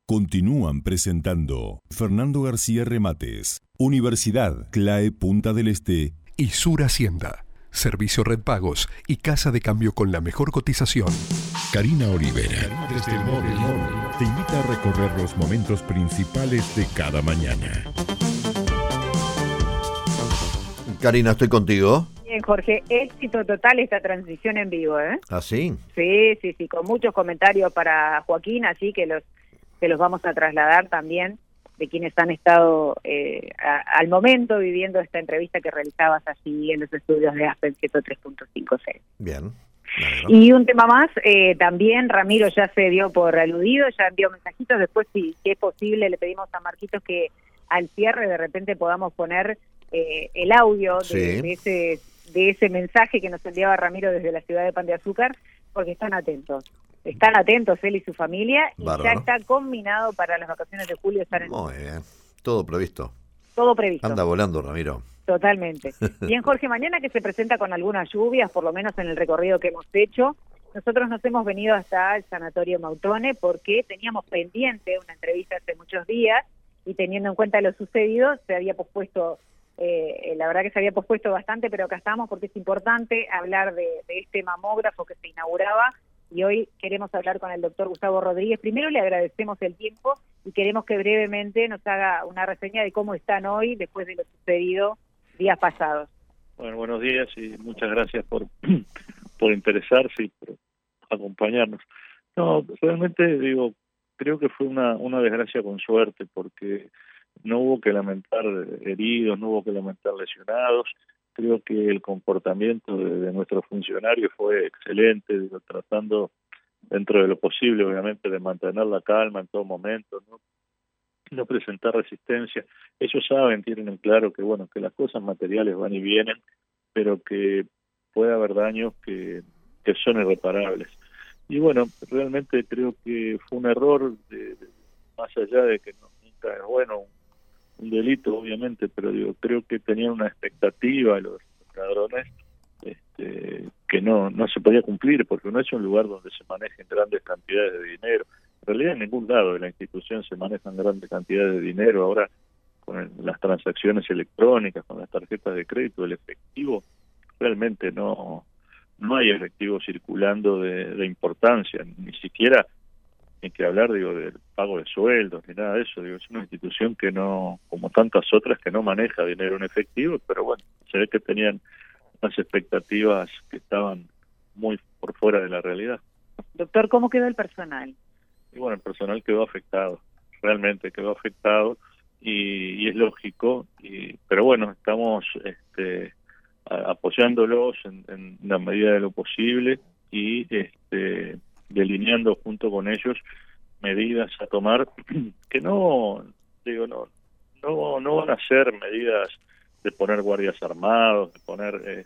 Continúan presentando Fernando García Remates, Universidad CLAE Punta del Este y Sur Hacienda. Servicio Red Pagos y casa de cambio con la mejor cotización. Karina Olivera, desde el móvil, te invita a recorrer los momentos principales de cada mañana. Karina, estoy contigo. Bien, Jorge, éxito total esta transición en vivo, ¿eh? ¿Ah, sí? Sí, con muchos comentarios para Joaquín, así que los vamos a trasladar también de quienes han estado al momento viviendo esta entrevista que realizabas allí en los estudios de Aspen 103.56. Bien. Y un tema más, también Ramiro ya se dio por aludido, ya envió mensajitos, después si es posible le pedimos a Marquitos que al cierre de repente podamos poner el audio de ese mensaje que nos enviaba Ramiro desde la ciudad de Pan de Azúcar, porque están atentos él y su familia, y bárbaro. Ya está combinado para las vacaciones de julio estar en... Muy bien, todo previsto. Anda volando, Ramiro. Totalmente. Bien, Jorge, mañana que se presenta con algunas lluvias, por lo menos en el recorrido que hemos hecho, nosotros nos hemos venido hasta el Sanatorio Mautone porque teníamos pendiente una entrevista hace muchos días y teniendo en cuenta lo sucedido, se había pospuesto, la verdad que se había pospuesto bastante, pero acá estamos porque es importante hablar de este mamógrafo que se inauguraba y hoy queremos hablar con el doctor Gustavo Rodríguez. Primero le agradecemos el tiempo y queremos que brevemente nos haga una reseña de cómo están hoy después de lo sucedido días pasados. Bueno, buenos días y muchas gracias por interesarse y por acompañarnos. No, realmente creo que fue una desgracia con suerte porque no hubo que lamentar heridos, no hubo que lamentar lesionados. Creo que el comportamiento de nuestros funcionarios fue excelente, tratando dentro de lo posible, obviamente, de mantener la calma en todo momento, no presentar resistencia. Ellos saben, tienen en claro que que las cosas materiales van y vienen, pero que puede haber daños que son irreparables. Y realmente creo que fue un error, más allá de que nunca es bueno un delito, obviamente, pero creo que tenían una expectativa los ladrones que no se podía cumplir, porque no es un lugar donde se manejen grandes cantidades de dinero. En realidad en ningún lado de la institución se manejan grandes cantidades de dinero. Ahora con las transacciones electrónicas, con las tarjetas de crédito, el efectivo, realmente no hay efectivo circulando de importancia, ni siquiera hay que hablar del pago de sueldos ni nada de eso. Es una institución que no, como tantas otras, que no maneja dinero en efectivo, pero se ve que tenían unas expectativas que estaban muy por fuera de la realidad. Doctor, ¿cómo quedó el personal? Y el personal quedó afectado, realmente quedó afectado y es lógico, pero estamos apoyándolos en la medida de lo posible y delineando junto con ellos medidas a tomar que no van a ser medidas de poner guardias armados, de poner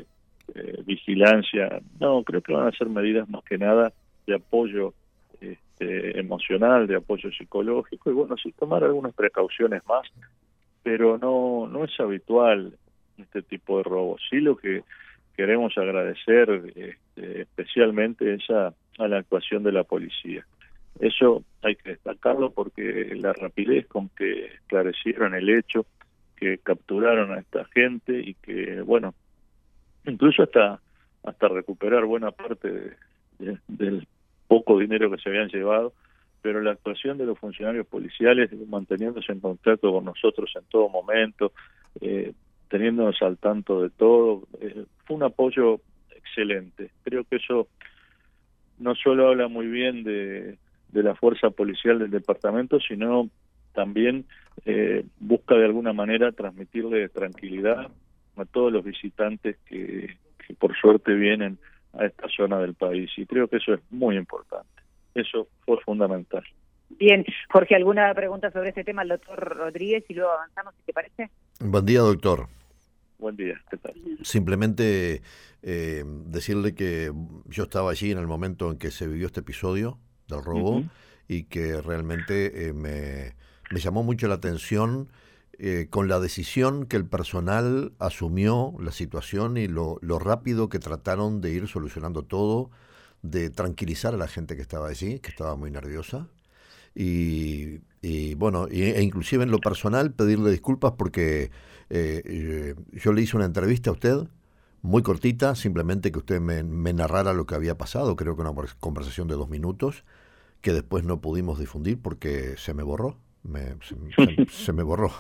vigilancia. No, creo que van a ser medidas más que nada de apoyo emocional, de apoyo psicológico y sí tomar algunas precauciones más, pero no es habitual este tipo de robos. Sí, lo que queremos agradecer especialmente es a la actuación de la policía. Eso hay que destacarlo porque la rapidez con que esclarecieron el hecho, que capturaron a esta gente y que, incluso hasta recuperar buena parte del poco dinero que se habían llevado, pero la actuación de los funcionarios policiales, manteniéndose en contacto con nosotros en todo momento, teniéndonos al tanto de todo, fue un apoyo excelente. Creo que eso no solo habla muy bien de la fuerza policial del departamento, sino también busca de alguna manera transmitirle tranquilidad a todos los visitantes que por suerte vienen a esta zona del país, y creo que eso es muy importante. Eso fue fundamental. Bien, Jorge, ¿alguna pregunta sobre este tema al doctor Rodríguez y luego avanzamos, si te parece? Buen día, doctor. Buen día, ¿qué tal? Simplemente decirle que yo estaba allí en el momento en que se vivió este episodio del robo y que realmente me llamó mucho la atención con la decisión que el personal asumió la situación y lo rápido que trataron de ir solucionando todo, de tranquilizar a la gente que estaba allí, que estaba muy nerviosa. y bueno, e inclusive en lo personal pedirle disculpas porque yo le hice una entrevista a usted muy cortita, simplemente que usted me narrara lo que había pasado, creo que una conversación de 2 minutos, que después no pudimos difundir porque se me borró. Se me borró.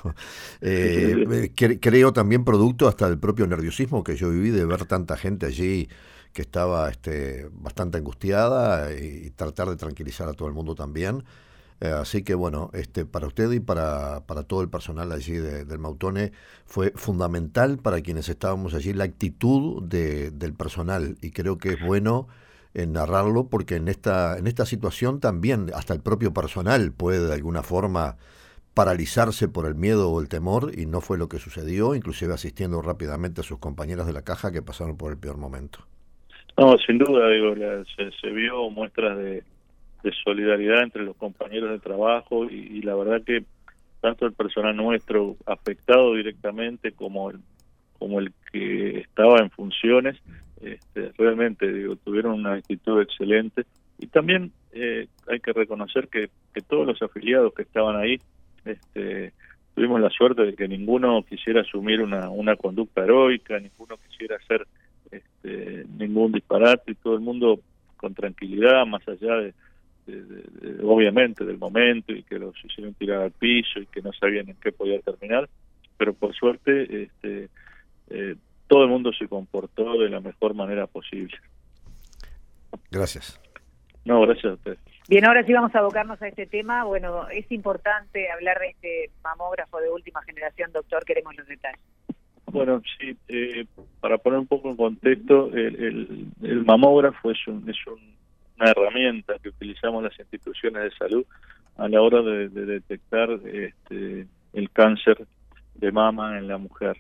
Creo también producto hasta del propio nerviosismo que yo viví de ver tanta gente allí que estaba bastante angustiada y tratar de tranquilizar a todo el mundo también. Así que bueno, para usted y para todo el personal allí del Mautone fue fundamental para quienes estábamos allí la actitud del personal, y creo que es bueno narrarlo porque en esta situación también hasta el propio personal puede de alguna forma paralizarse por el miedo o el temor, y no fue lo que sucedió, inclusive asistiendo rápidamente a sus compañeras de la caja que pasaron por el peor momento. No, sin duda, digo, se vio muestras de solidaridad entre los compañeros de trabajo y la verdad que tanto el personal nuestro afectado directamente como el que estaba en funciones, realmente digo, tuvieron una actitud excelente, y también hay que reconocer que todos los afiliados que estaban ahí tuvimos la suerte de que ninguno quisiera asumir una conducta heroica, ninguno quisiera hacer ningún disparate, y todo el mundo con tranquilidad, más allá de obviamente del momento, y que los hicieron tirar al piso y que no sabían en qué podía terminar, pero por suerte todo el mundo se comportó de la mejor manera posible. Gracias. No, gracias a usted. Bien, ahora sí vamos a abocarnos a este tema. Bueno, es importante hablar de este mamógrafo de última generación, doctor, queremos los detalles. Bueno, sí, para poner un poco en contexto, el mamógrafo es una herramienta que utilizamos las instituciones de salud a la hora de detectar el cáncer de mama en la mujer.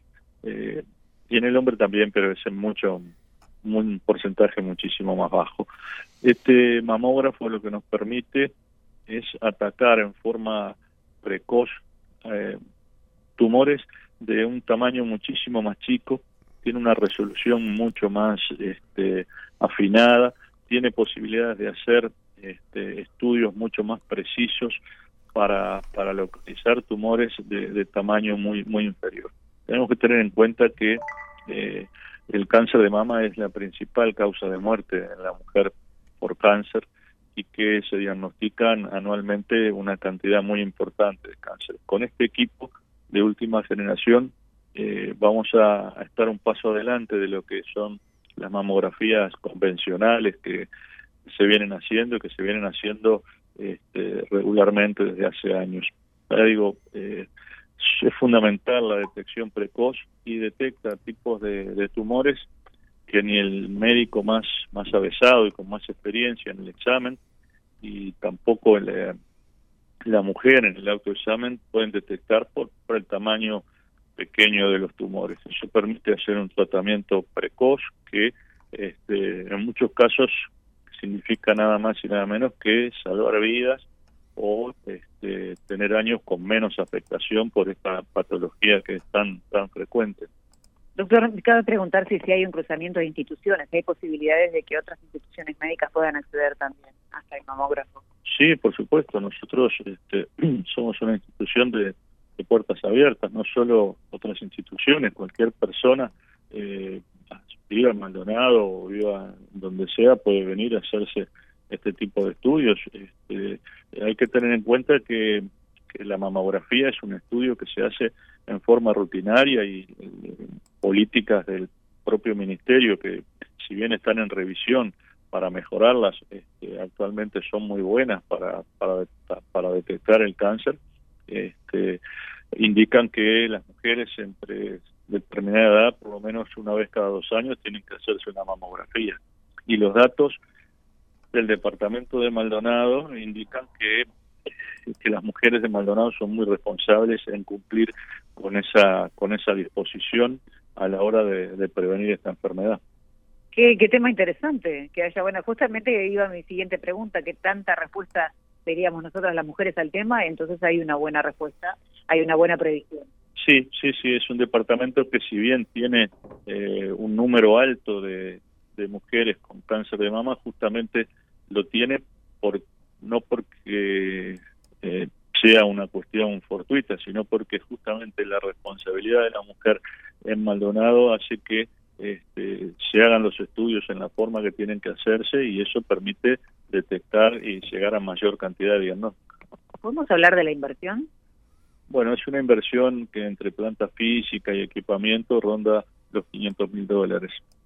Y en el hombre también, pero es un porcentaje muchísimo más bajo. Este mamógrafo lo que nos permite es atacar en forma precoz tumores de un tamaño muchísimo más chico, tiene una resolución mucho más afinada, tiene posibilidades de hacer estudios mucho más precisos para localizar tumores de tamaño muy muy inferior. Tenemos que tener en cuenta que el cáncer de mama es la principal causa de muerte en la mujer por cáncer, y que se diagnostican anualmente una cantidad muy importante de cáncer. Con este equipo de última generación vamos a estar un paso adelante de lo que son las mamografías convencionales que se vienen haciendo regularmente desde hace años. Ahora digo, es fundamental la detección precoz, y detecta tipos de tumores que ni el médico más avesado y con más experiencia en el examen, y tampoco la mujer en el autoexamen pueden detectar por el tamaño pequeño de los tumores. Eso permite hacer un tratamiento precoz que en muchos casos significa nada más y nada menos que salvar vidas o tener años con menos afectación por esta patología que es tan frecuente. Doctor, cabe preguntarse si hay un cruzamiento de instituciones, si hay posibilidades de que otras instituciones médicas puedan acceder también hasta el mamógrafo. Sí, por supuesto. Nosotros somos una institución de puertas abiertas, no solo otras instituciones, cualquier persona, viva en Maldonado o viva donde sea, puede venir a hacerse este tipo de estudios. Hay que tener en cuenta que la mamografía es un estudio que se hace en forma rutinaria, y políticas del propio ministerio, que si bien están en revisión para mejorarlas, actualmente son muy buenas para detectar el cáncer, indican que las mujeres entre determinada edad, por lo menos una vez cada 2 años, tienen que hacerse una mamografía. Y los datos del departamento de Maldonado indican que las mujeres de Maldonado son muy responsables en cumplir con esa disposición a la hora de prevenir esta enfermedad. Qué tema interesante, que haya, bueno, justamente iba mi siguiente pregunta, que tanta respuesta veríamos nosotras las mujeres al tema, entonces hay una buena respuesta, hay una buena predicción. Sí, es un departamento que, si bien tiene un número alto de mujeres con cáncer de mama, justamente lo tiene no porque sea una cuestión fortuita, sino porque justamente la responsabilidad de la mujer en Maldonado hace que se hagan los estudios en la forma que tienen que hacerse, y eso permite detectar y llegar a mayor cantidad de diagnósticos. ¿Podemos hablar de la inversión? Bueno, es una inversión que entre planta física y equipamiento ronda los $500.000.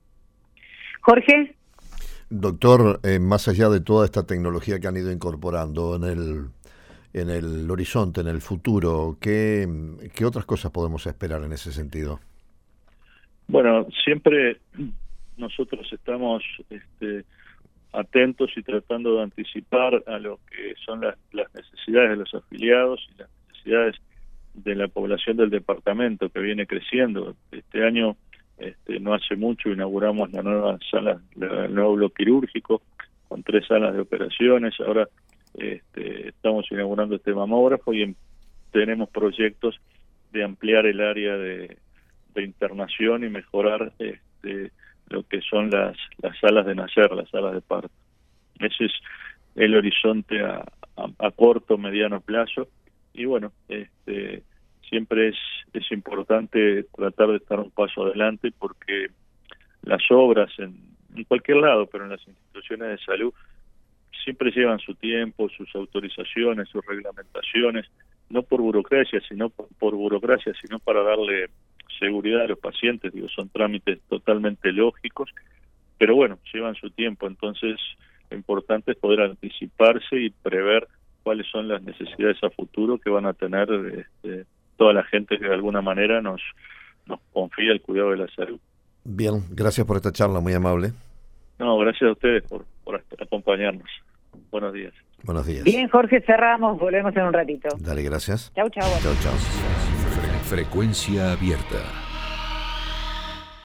Jorge. Doctor, más allá de toda esta tecnología que han ido incorporando en el horizonte, en el futuro, ¿qué otras cosas podemos esperar en ese sentido? Bueno, siempre nosotros estamos atentos y tratando de anticipar a lo que son las necesidades de los afiliados y las necesidades de la población del departamento, que viene creciendo. Este año, no hace mucho, inauguramos la nueva sala, el nuevo bloque quirúrgico con 3 salas de operaciones. Ahora estamos inaugurando este mamógrafo y tenemos proyectos de ampliar el área de internación y mejorar lo que son las salas de nacer, las salas de parto. Ese es el horizonte a corto, mediano plazo, y bueno, siempre es importante tratar de estar un paso adelante, porque las obras en cualquier lado, pero en las instituciones de salud, siempre llevan su tiempo, sus autorizaciones, sus reglamentaciones, no por burocracia, sino para darle seguridad a los pacientes. Digo, son trámites totalmente lógicos, pero bueno, llevan su tiempo. Entonces, lo importante es poder anticiparse y prever cuáles son las necesidades a futuro que van a tener toda la gente que de alguna manera nos confía el cuidado de la salud. Bien, gracias por esta charla, muy amable. No, gracias a ustedes por acompañarnos. Buenos días. Buenos días. Bien, Jorge, cerramos, volvemos en un ratito. Dale, gracias. Chau, chau. Chau, chau. Frecuencia abierta.